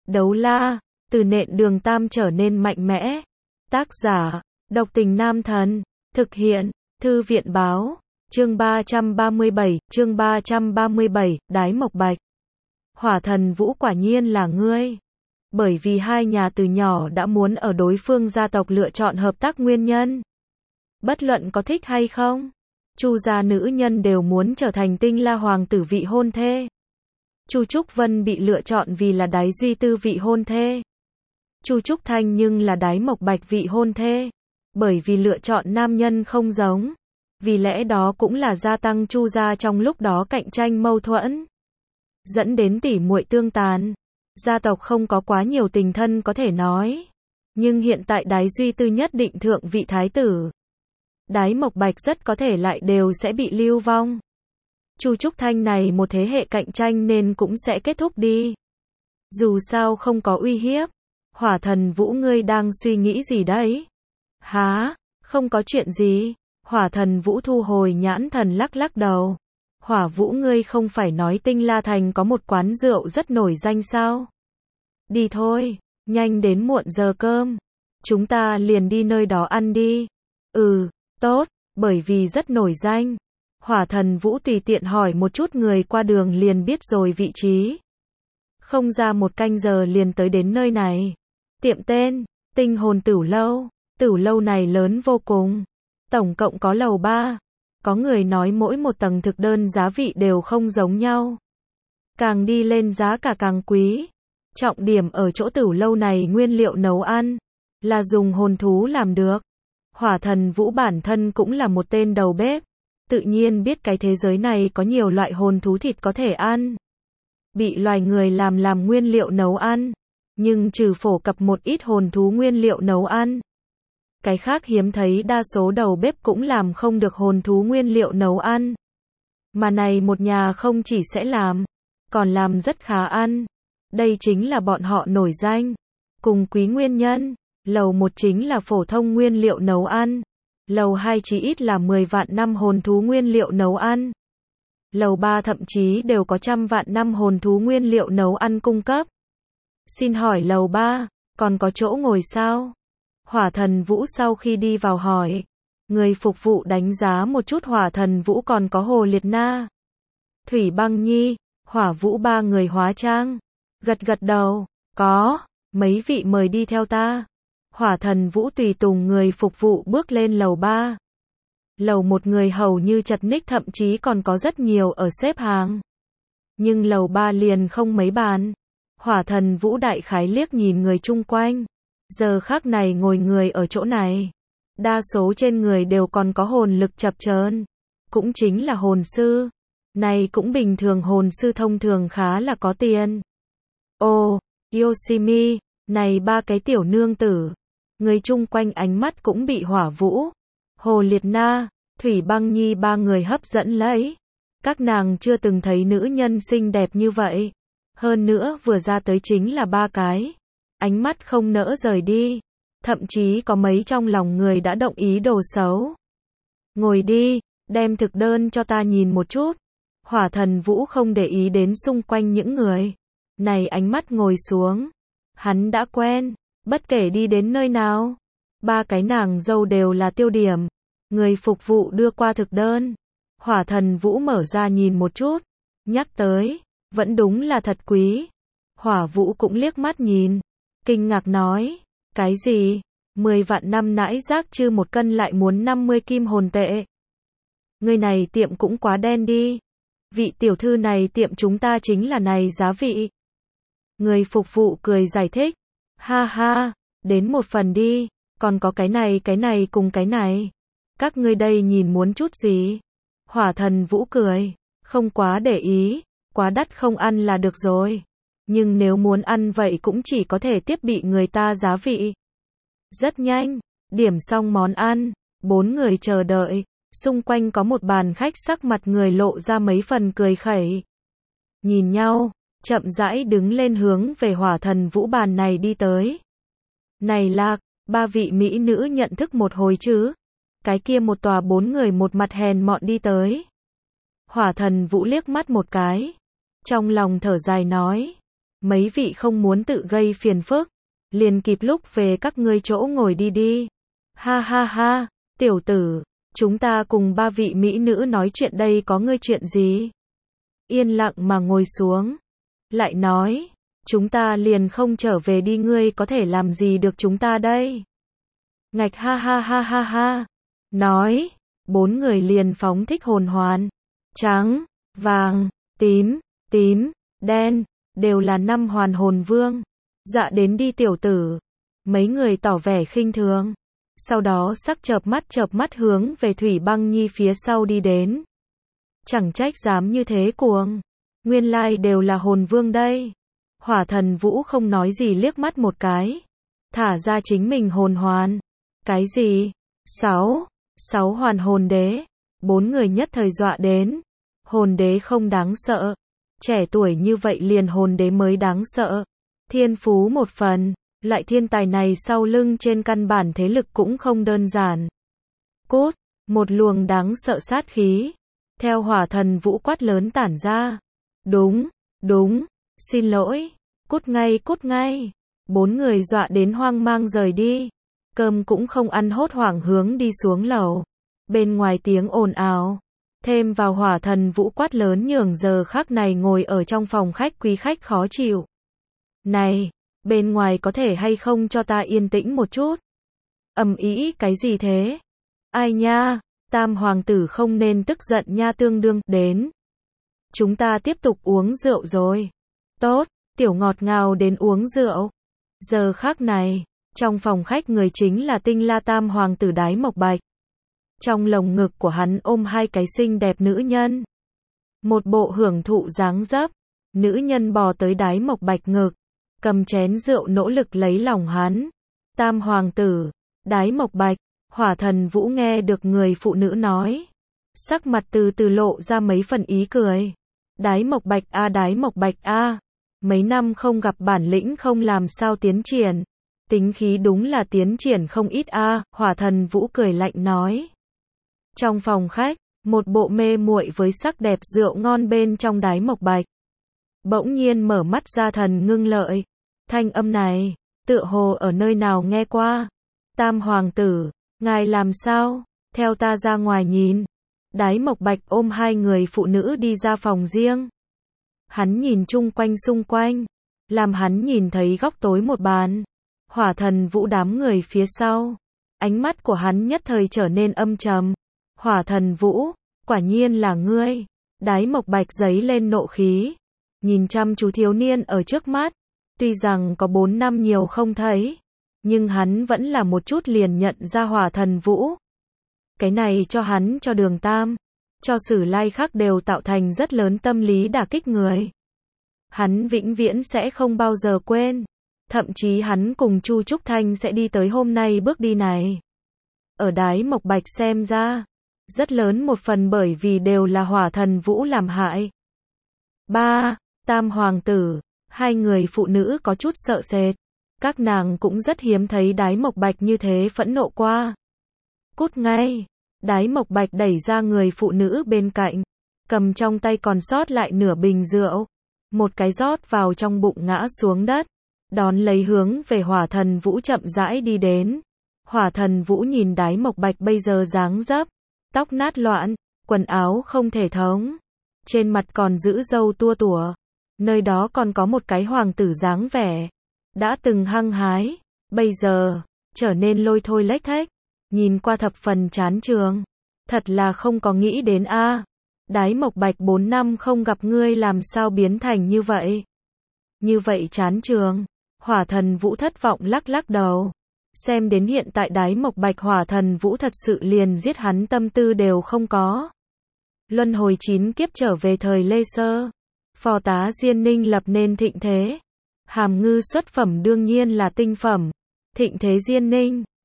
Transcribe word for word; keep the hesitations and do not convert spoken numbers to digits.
Đấu la, từ nện đường tam trở nên mạnh mẽ. Tác giả, độc tình nam thần. Thực hiện, thư viện báo. Chương ba trăm ba mươi bảy, chương ba trăm ba mươi bảy, Đái Mộc Bạch. Hỏa thần Vũ quả nhiên là ngươi. Bởi vì hai nhà từ nhỏ đã muốn ở đối phương gia tộc lựa chọn hợp tác nguyên nhân. Bất luận có thích hay không, Chu gia nữ nhân đều muốn trở thành Tinh La hoàng tử vị hôn thê. Chu Trúc Vân bị lựa chọn vì là Đái Duy Tư vị hôn thê. Chu Trúc Thanh nhưng là Đái Mộc Bạch vị hôn thê. Bởi vì lựa chọn nam nhân không giống, vì lẽ đó cũng là gia tăng Chu gia trong lúc đó cạnh tranh mâu thuẫn, dẫn đến tỉ muội tương tàn. Gia tộc không có quá nhiều tình thân có thể nói, nhưng hiện tại Đái Duy Tư nhất định thượng vị thái tử, Đái Mộc Bạch rất có thể lại đều sẽ bị lưu vong. Chu Trúc Thanh này một thế hệ cạnh tranh nên cũng sẽ kết thúc đi. Dù sao không có uy hiếp. Hỏa thần Vũ ngươi đang suy nghĩ gì đấy? Hả? Không có chuyện gì. Hỏa thần Vũ thu hồi nhãn thần lắc lắc đầu. Hỏa Vũ ngươi không phải nói Tinh La Thành có một quán rượu rất nổi danh sao? Đi thôi, nhanh đến muộn giờ cơm. Chúng ta liền đi nơi đó ăn đi. Ừ, tốt, bởi vì rất nổi danh. Hỏa thần Vũ tùy tiện hỏi một chút người qua đường liền biết rồi vị trí. Không ra một canh giờ liền tới đến nơi này. Tiệm tên, Tinh Hồn Tửu Lâu. Tửu lâu này lớn vô cùng. Tổng cộng có lầu ba. Có người nói mỗi một tầng thực đơn giá vị đều không giống nhau. Càng đi lên giá cả càng quý. Trọng điểm ở chỗ tửu lâu này nguyên liệu nấu ăn là dùng hồn thú làm được. Hỏa thần Vũ bản thân cũng là một tên đầu bếp. Tự nhiên biết cái thế giới này có nhiều loại hồn thú thịt có thể ăn. Bị loài người làm làm nguyên liệu nấu ăn. Nhưng trừ phổ cập một ít hồn thú nguyên liệu nấu ăn. Cái khác hiếm thấy đa số đầu bếp cũng làm không được hồn thú nguyên liệu nấu ăn. Mà này một nhà không chỉ sẽ làm, còn làm rất khá ăn. Đây chính là bọn họ nổi danh. Cùng quý nguyên nhân, lầu một chính là phổ thông nguyên liệu nấu ăn. Lầu hai chỉ ít là mười vạn năm hồn thú nguyên liệu nấu ăn. Lầu ba thậm chí đều có trăm vạn năm hồn thú nguyên liệu nấu ăn cung cấp. Xin hỏi lầu ba, còn có chỗ ngồi sao? Hỏa thần Vũ sau khi đi vào hỏi. Người phục vụ đánh giá một chút Hỏa thần Vũ còn có Hồ Liệt Na, Thủy Băng Nhi, Hỏa Vũ ba người hóa trang. Gật gật đầu, có, mấy vị mời đi theo ta. Hỏa thần Vũ tùy tùng người phục vụ bước lên lầu ba. Lầu một người hầu như chật ních thậm chí còn có rất nhiều ở xếp hàng. Nhưng lầu ba liền không mấy bàn. Hỏa thần Vũ đại khái liếc nhìn người chung quanh. Giờ khắc này ngồi người ở chỗ này. Đa số trên người đều còn có hồn lực chập chờn. Cũng chính là hồn sư. Này cũng bình thường hồn sư thông thường khá là có tiền. Ồ, Yoshimi, này ba cái tiểu nương tử. Người chung quanh ánh mắt cũng bị Hỏa Vũ, Hồ Liệt Na, Thủy Băng Nhi ba người hấp dẫn lấy. Các nàng chưa từng thấy nữ nhân xinh đẹp như vậy. Hơn nữa vừa ra tới chính là ba cái. Ánh mắt không nỡ rời đi. Thậm chí có mấy trong lòng người đã động ý đồ xấu. Ngồi đi, đem thực đơn cho ta nhìn một chút. Hỏa thần Vũ không để ý đến xung quanh những người. Này ánh mắt ngồi xuống. Hắn đã quen. Bất kể đi đến nơi nào, ba cái nàng dâu đều là tiêu điểm. Người phục vụ đưa qua thực đơn. Hỏa thần Vũ mở ra nhìn một chút. Nhắc tới, vẫn đúng là thật quý. Hỏa Vũ cũng liếc mắt nhìn. Kinh ngạc nói, cái gì? mười vạn năm nãi rác chư một cân lại muốn năm mươi kim hồn tệ. Người này tiệm cũng quá đen đi. Vị tiểu thư này tiệm chúng ta chính là này giá vị. Người phục vụ cười giải thích. Ha ha, đến một phần đi, còn có cái này cái này cùng cái này. Các ngươi đây nhìn muốn chút gì? Hỏa thần Vũ cười, không quá để ý, quá đắt không ăn là được rồi. Nhưng nếu muốn ăn vậy cũng chỉ có thể tiếp bị người ta giá vị. Rất nhanh, điểm xong món ăn, bốn người chờ đợi, xung quanh có một bàn khách sắc mặt người lộ ra mấy phần cười khẩy. Nhìn nhau, chậm rãi đứng lên hướng về Hỏa thần Vũ bàn này đi tới. Này Lạc, ba vị mỹ nữ nhận thức một hồi chứ? Cái kia một tòa bốn người một mặt hèn mọn đi tới. Hỏa thần Vũ liếc mắt một cái. Trong lòng thở dài nói. mấy vị không muốn tự gây phiền phức, liền kịp lúc về các ngươi chỗ ngồi đi đi. Ha ha ha, tiểu tử, chúng ta cùng ba vị mỹ nữ nói chuyện đây có ngươi chuyện gì? Yên lặng mà ngồi xuống. Lại nói, chúng ta liền không trở về đi ngươi có thể làm gì được chúng ta đây? Ngạch ha ha ha ha ha. Nói, bốn người liền phóng thích hồn hoàn. Trắng, vàng, tím, tím, đen, đều là năm hoàn hồn vương. Dạ đến đi tiểu tử. Mấy người tỏ vẻ khinh thường. Sau đó sắc chợp mắt chợp mắt hướng về Thủy Băng Nhi phía sau đi đến. Chẳng trách dám như thế cuồng. Nguyên lai đều là hồn vương đây. Hỏa Thần Vũ không nói gì liếc mắt một cái. Thả ra chính mình hồn hoàn. Cái gì? Sáu. Sáu hoàn hồn đế. Bốn người nhất thời dọa đến. Hồn đế không đáng sợ. Trẻ tuổi như vậy liền hồn đế mới đáng sợ. Thiên phú một phần. Loại thiên tài này sau lưng trên căn bản thế lực cũng không đơn giản. Cốt. Một luồng đáng sợ sát khí. Theo Hỏa Thần Vũ quát lớn tản ra. Đúng. Đúng. Xin lỗi. Cút ngay cút ngay. Bốn người dọa đến hoang mang rời đi. Cơm cũng không ăn hốt hoảng hướng đi xuống lầu. Bên ngoài tiếng ồn ào. Thêm vào Hỏa Thần Vũ quát lớn nhường giờ khắc này ngồi ở trong phòng khách quý khách khó chịu. Này, bên ngoài có thể hay không cho ta yên tĩnh một chút? Ầm ĩ cái gì thế? Ai nha, Tam hoàng tử không nên tức giận nha tương đương, đến. Chúng ta tiếp tục uống rượu rồi. Tốt, tiểu ngọt ngào đến uống rượu. Giờ khắc này, trong phòng khách người chính là Tinh La Tam hoàng tử Đái Mộc Bạch. Trong lồng ngực của hắn ôm hai cái xinh đẹp nữ nhân. Một bộ hưởng thụ dáng dấp. Nữ nhân bò tới Đái Mộc Bạch ngực, cầm chén rượu nỗ lực lấy lòng hắn. Tam hoàng tử, Đái Mộc Bạch, Hỏa Thần Vũ nghe được người phụ nữ nói. Sắc mặt từ từ lộ ra mấy phần ý cười. Đái Mộc Bạch a Đái Mộc Bạch a, mấy năm không gặp bản lĩnh không làm sao tiến triển. Tính khí đúng là tiến triển không ít a, Hỏa Thần Vũ cười lạnh nói. Trong phòng khách, một bộ mê muội với sắc đẹp rượu ngon bên trong Đái Mộc Bạch. Bỗng nhiên mở mắt ra thần ngưng lợi. Thanh âm này, tựa hồ ở nơi nào nghe qua. Tam hoàng tử, ngài làm sao? Theo ta ra ngoài nhìn. Đái Mộc Bạch ôm hai người phụ nữ đi ra phòng riêng. Hắn nhìn chung quanh xung quanh. Làm hắn nhìn thấy góc tối một bàn. Hỏa Thần Vũ đám người phía sau. Ánh mắt của hắn nhất thời trở nên âm trầm. Hỏa Thần Vũ, quả nhiên là ngươi. Đái Mộc Bạch giấy lên nộ khí. Nhìn chăm chú thiếu niên ở trước mắt. Tuy rằng có bốn năm nhiều không thấy. Nhưng hắn vẫn là một chút liền nhận ra Hỏa Thần Vũ. Cái này cho hắn cho Đường Tam. Cho Sử Lai Khắc đều tạo thành rất lớn tâm lý đả kích người. Hắn vĩnh viễn sẽ không bao giờ quên. Thậm chí hắn cùng Chu Trúc Thanh sẽ đi tới hôm nay bước đi này. Ở Đái Mộc Bạch xem ra. Rất lớn một phần bởi vì đều là Hỏa Thần Vũ làm hại. ba. Tam hoàng tử. Hai người phụ nữ có chút sợ sệt. Các nàng cũng rất hiếm thấy Đái Mộc Bạch như thế phẫn nộ qua. Cút ngay. Đái Mộc Bạch đẩy ra người phụ nữ bên cạnh. Cầm trong tay còn sót lại nửa bình rượu. Một cái rót vào trong bụng ngã xuống đất. Đón lấy hướng về Hỏa Thần Vũ chậm rãi đi đến. Hỏa Thần Vũ nhìn Đái Mộc Bạch bây giờ dáng dấp. Tóc nát loạn, quần áo không thể thống. Trên mặt còn giữ râu tua tủa. Nơi đó còn có một cái hoàng tử dáng vẻ. Đã từng hăng hái, bây giờ, trở nên lôi thôi lếch thếch. Nhìn qua thập phần chán trường. Thật là không có nghĩ đến a. Đái Mộc Bạch bốn năm không gặp ngươi làm sao biến thành như vậy. Như vậy chán trường. Hỏa Thần Vũ thất vọng lắc lắc đầu. Xem đến hiện tại Đái Mộc Bạch Hỏa Thần Vũ thật sự liền giết hắn tâm tư đều không có. Luân hồi chín kiếp trở về thời Lê Sơ. Phò tá Diên Ninh lập nên thịnh thế. Hàm Ngư xuất phẩm đương nhiên là tinh phẩm. Thịnh thế Diên Ninh.